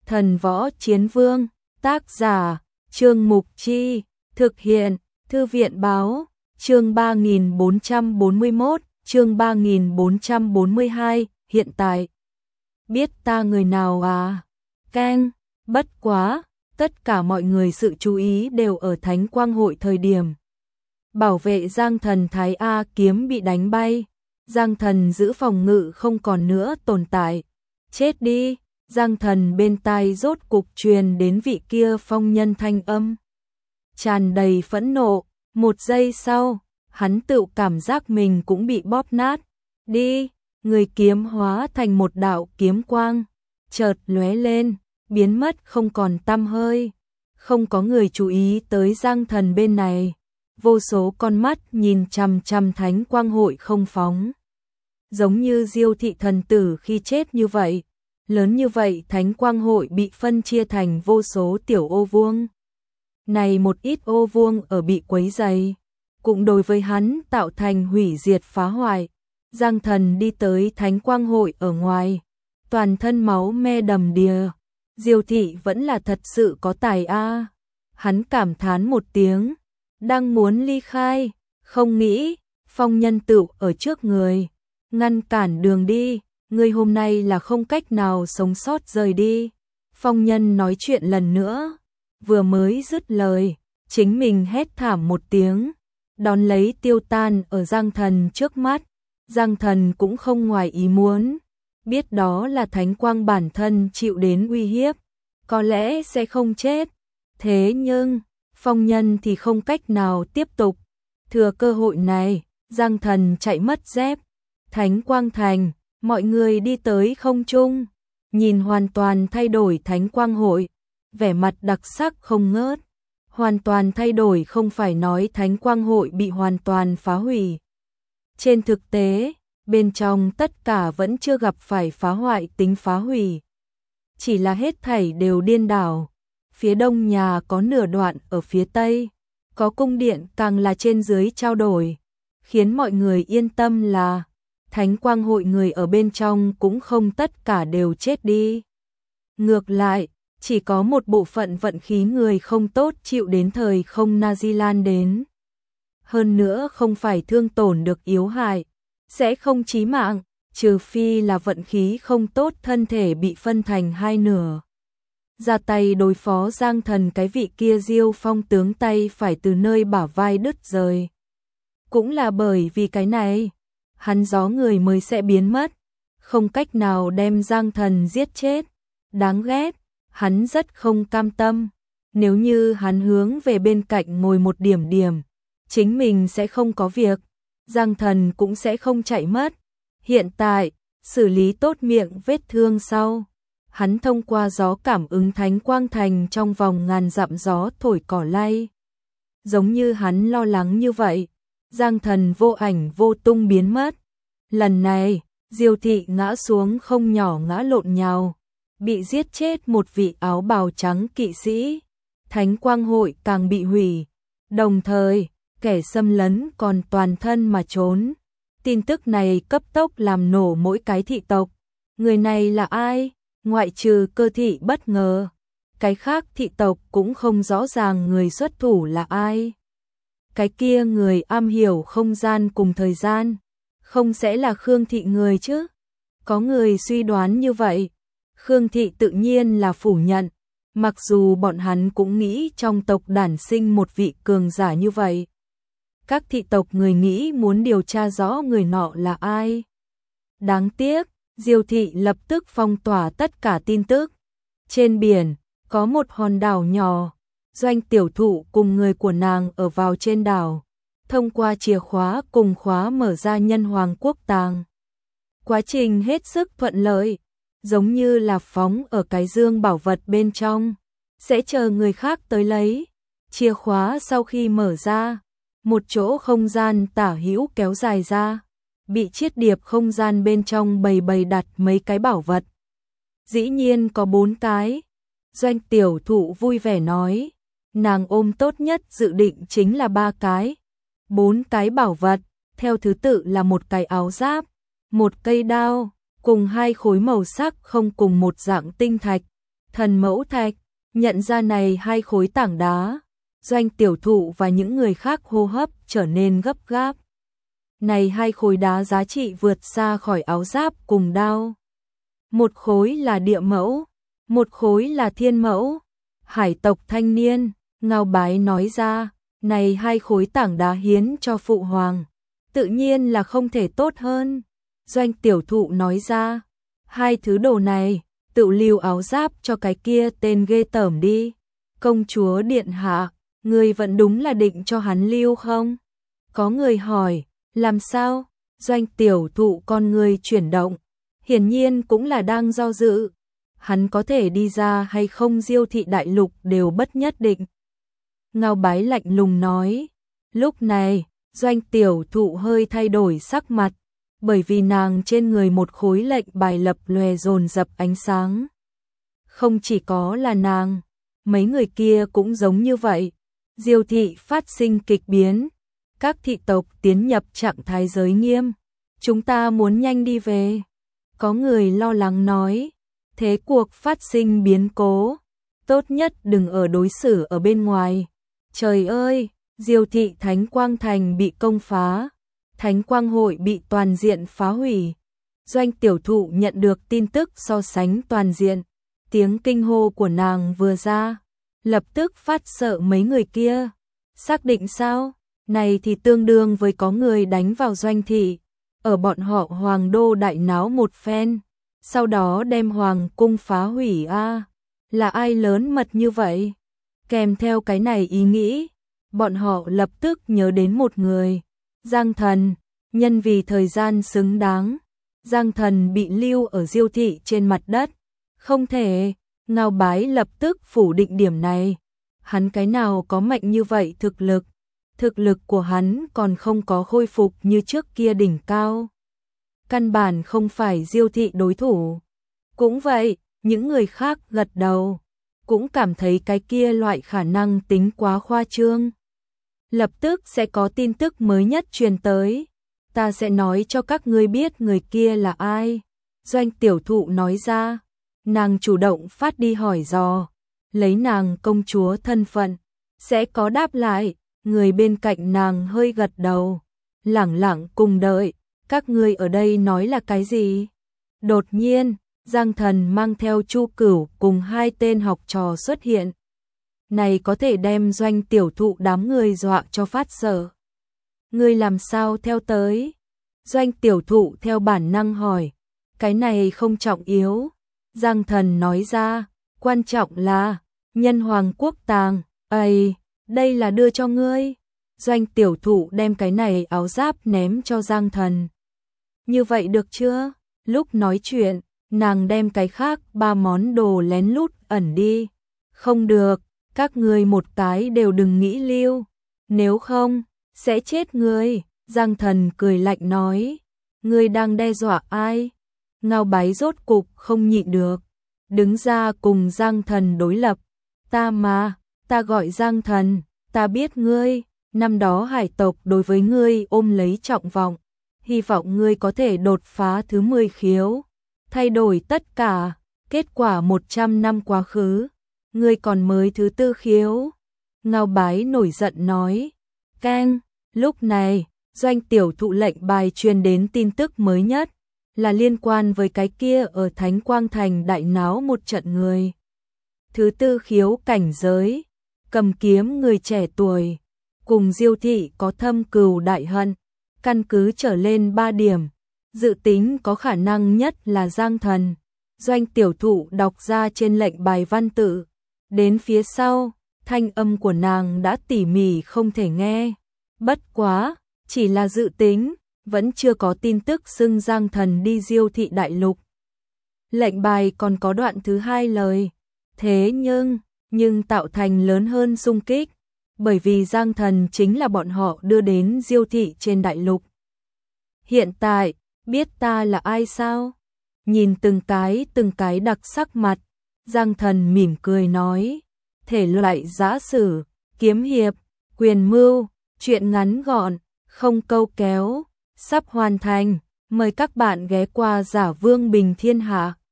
Thần Võ Chiến Vương, tác giả, Trương Mục Chi, thực hiện, Thư viện Báo, chương 3441, chương 3442, hiện tại. Biết ta người nào à? Keng, bất quá, tất cả mọi người sự chú ý đều ở Thánh Quang Hội thời điểm. Bảo vệ Giang Thần Thái A kiếm bị đánh bay, Giang Thần giữ phòng ngự không còn nữa tồn tại. Chết đi! Giang Thần bên tai rốt cục truyền đến vị kia phong nhân thanh âm. Tràn đầy phẫn nộ, một giây sau, hắn tự cảm giác mình cũng bị bóp nát. Đi! Người kiếm hóa thành một đạo kiếm quang, chợt lóe lên, biến mất không còn tăm hơi. Không có người chú ý tới Giang Thần bên này. Vô số con mắt nhìn chằm chằm Thánh Quang Hội không phóng. Giống như Diêu thị thần tử khi chết như vậy. Lớn như vậy Thánh Quang Hội bị phân chia thành vô số tiểu ô vuông. Này một ít ô vuông ở bị quấy rầy, cũng đối với hắn tạo thành hủy diệt phá hoại. Giang Thần đi tới Thánh Quang Hội ở ngoài, toàn thân máu me đầm đìa. Diêu thị vẫn là thật sự có tài a. Hắn cảm thán một tiếng, đang muốn ly khai, không nghĩ, phong nhân tựu ở trước người, ngăn cản đường đi, ngươi hôm nay là không cách nào sống sót rời đi. Phong nhân nói chuyện lần nữa, vừa mới dứt lời, chính mình hét thảm một tiếng, đón lấy tiêu tan ở Giang Thần trước mắt. Giang Thần cũng không ngoài ý muốn, biết đó là Thánh Quang bản thân chịu đến uy hiếp, có lẽ sẽ không chết. Thế nhưng, phong nhân thì không cách nào tiếp tục. Thừa cơ hội này, Giang Thần chạy mất dép. Thánh Quang Thành, mọi người đi tới không trung, nhìn hoàn toàn thay đổi Thánh Quang Hội, vẻ mặt đặc sắc không ngớt. Hoàn toàn thay đổi không phải nói Thánh Quang Hội bị hoàn toàn phá hủy. Trên thực tế, bên trong tất cả vẫn chưa gặp phải phá hoại tính phá hủy. Chỉ là hết thảy đều điên đảo. Phía đông nhà có nửa đoạn ở phía tây, có cung điện càng là trên dưới trao đổi, khiến mọi người yên tâm là Thánh Quang Hội người ở bên trong cũng không tất cả đều chết đi. Ngược lại, chỉ có một bộ phận vận khí người không tốt chịu đến thời không Nazilan đến. Hơn nữa không phải thương tổn được yếu hại, sẽ không chí mạng, trừ phi là vận khí không tốt thân thể bị phân thành hai nửa. Ra tay đối phó Giang Thần cái vị kia Diêu Phong tướng tay phải từ nơi bả vai đứt rời. Cũng là bởi vì cái này, hắn gió người mới sẽ biến mất, không cách nào đem Giang Thần giết chết. Đáng ghét, hắn rất không cam tâm, nếu như hắn hướng về bên cạnh ngồi một điểm điểm, chính mình sẽ không có việc, Giang Thần cũng sẽ không chạy mất. Hiện tại, xử lý tốt miệng vết thương sau, hắn thông qua gió cảm ứng Thánh Quang Thành trong vòng ngàn dặm gió thổi cỏ lay. Giống như hắn lo lắng như vậy, Giang Thần vô ảnh vô tung biến mất. Lần này, Diêu thị ngã xuống không nhỏ ngã lộn nhào, bị giết chết một vị áo bào trắng kỵ sĩ. Thánh Quang Hội càng bị hủy, đồng thời, kẻ xâm lấn còn toàn thân mà trốn. Tin tức này cấp tốc làm nổ mỗi cái thị tộc. Người này là ai? Ngoại trừ Cơ thị bất ngờ, cái khác thị tộc cũng không rõ ràng người xuất thủ là ai. Cái kia người am hiểu không gian cùng thời gian, không sẽ là Khương thị người chứ? Có người suy đoán như vậy. Khương thị tự nhiên là phủ nhận, mặc dù bọn hắn cũng nghĩ trong tộc đản sinh một vị cường giả như vậy. Các thị tộc người nghĩ muốn điều tra rõ người nọ là ai. Đáng tiếc, Diêu thị lập tức phong tỏa tất cả tin tức. Trên biển, có một hòn đảo nhỏ, Doanh Tiểu Thụ cùng người của nàng ở vào trên đảo, thông qua chìa khóa cùng khóa mở ra Nhân Hoàng Quốc tàng. Quá trình hết sức thuận lợi, giống như là phóng ở cái dương bảo vật bên trong, sẽ chờ người khác tới lấy. Chìa khóa sau khi mở ra, một chỗ không gian tả hữu kéo dài ra, bị chiết điệp không gian bên trong bày đặt mấy cái bảo vật. Dĩ nhiên có 4 cái. Doanh Tiểu Thụ vui vẻ nói, nàng ôm tốt nhất dự định chính là 3 cái. 4 cái bảo vật, theo thứ tự là một cái áo giáp, một cây đao, cùng 2 khối màu sắc không cùng một dạng tinh thạch. Thần mẫu thạch, nhận ra này hai khối tảng đá, Doanh tiểu thụ và những người khác hô hấp trở nên gấp gáp. Này hai khối đá giá trị vượt xa khỏi áo giáp cùng đao. Một khối là địa mẫu, một khối là thiên mẫu. Hải tộc thanh niên, Ngao Bái nói ra, này hai khối tảng đá hiến cho phụ hoàng, tự nhiên là không thể tốt hơn. Doanh tiểu thụ nói ra, hai thứ đồ này, tự lưu áo giáp cho cái kia tên ghê tởm đi. Công chúa điện hạ, người vẫn đúng là định cho hắn lưu không? Có người hỏi, làm sao? Doanh tiểu thụ con người chuyển động, hiển nhiên cũng là đang do dự. Hắn có thể đi ra hay không Diêu thị đại lục đều bất nhất định. Ngao Bái lạnh lùng nói, lúc này, Doanh tiểu thụ hơi thay đổi sắc mặt, bởi vì nàng trên người một khối lệnh bài lập lòe dồn dập ánh sáng. Không chỉ có là nàng, mấy người kia cũng giống như vậy. Diêu thị phát sinh kịch biến, các thị tộc tiến nhập trạng thái giới nghiêm. Chúng ta muốn nhanh đi về. Có người lo lắng nói, thế cuộc phát sinh biến cố, tốt nhất đừng ở đối xử ở bên ngoài. Trời ơi, Diêu thị Thánh Quang Thành bị công phá, Thánh Quang Hội bị toàn diện phá hủy. Doanh tiểu thụ nhận được tin tức so sánh toàn diện, tiếng kinh hô của nàng vừa ra, lập tức phát sợ mấy người kia. Xác định sao? Này thì tương đương với có người đánh vào Doanh thị, ở bọn họ hoàng đô đại náo một phen, sau đó đem hoàng cung phá hủy a. Là ai lớn mật như vậy? Kèm theo cái này ý nghĩ, bọn họ lập tức nhớ đến một người, Giang Thần, nhân vì thời gian xứng đáng, Giang Thần bị lưu ở Diêu thị trên mặt đất. Không thể, Ngao Bái lập tức phủ định điểm này. Hắn cái nào có mạnh như vậy thực lực của hắn còn không có khôi phục như trước kia đỉnh cao. Căn bản không phải Diêu thị đối thủ. Cũng vậy, những người khác gật đầu, cũng cảm thấy cái kia loại khả năng tính quá khoa trương. Lập tức sẽ có tin tức mới nhất truyền tới. Ta sẽ nói cho các ngươi biết người kia là ai. Doanh tiểu thụ nói ra, nàng chủ động phát đi hỏi dò, lấy nàng công chúa thân phận, sẽ có đáp lại. Người bên cạnh nàng hơi gật đầu, lẳng lặng cùng đợi. Các ngươi ở đây nói là cái gì? Đột nhiên, Giang Thần mang theo Chu Cửu cùng hai tên học trò xuất hiện. Này có thể đem Doanh tiểu thụ đám người dọa cho phát sợ. Ngươi làm sao theo tới? Doanh tiểu thụ theo bản năng hỏi. Cái này không trọng yếu. Giang Thần nói ra, quan trọng là nhân hoàng quốc tàng. Ây, đây là đưa cho ngươi. Doanh tiểu thụ đem cái này áo giáp ném cho Giang Thần. Như vậy được chưa? Lúc nói chuyện, nàng đem cái khác 3 món đồ lén lút ẩn đi. Không được, các ngươi một cái đều đừng nghĩ lưu. Nếu không, sẽ chết ngươi. Giang Thần cười lạnh nói. Ngươi đang đe dọa ai? Ngao Bái rốt cục không nhịn được, đứng ra cùng Giang Thần đối lập. Ta gọi Giang Thần, ta biết ngươi, năm đó hải tộc đối với ngươi ôm lấy trọng vọng, hy vọng ngươi có thể đột phá thứ 10 khiếu, thay đổi tất cả. Kết quả 100 năm quá khứ, ngươi còn mới thứ 4 khiếu. Ngao Bái nổi giận nói. Keng, lúc này, Doanh tiểu thụ lệnh bài truyền đến tin tức mới nhất, là liên quan với cái kia ở Thánh Quang Thành đại náo một trận người. Thứ 4 khiếu cảnh giới, cầm kiếm người trẻ tuổi, cùng Diêu thị có thâm cừu đại hận, căn cứ trở lên 3 điểm, dự tính có khả năng nhất là Giang Thần. Doanh tiểu thụ đọc ra trên lệnh bài văn tự, đến phía sau, thanh âm của nàng đã tỉ mỉ không thể nghe. Bất quá, chỉ là dự tính, vẫn chưa có tin tức xưng Giang Thần đi Diêu thị đại lục. Lệnh bài còn có đoạn thứ 2 lời, thế nhưng tạo thành lớn hơn xung kích, bởi vì Giang Thần chính là bọn họ đưa đến Diêu thị trên đại lục. Hiện tại, biết ta là ai sao? Nhìn từng cái đặc sắc mặt, Giang Thần mỉm cười nói, thể loại giã sử, kiếm hiệp, quyền mưu, truyện ngắn gọn, không câu kéo, sắp hoàn thành, mời các bạn ghé qua Giả Vương Bình Thiên Hạ.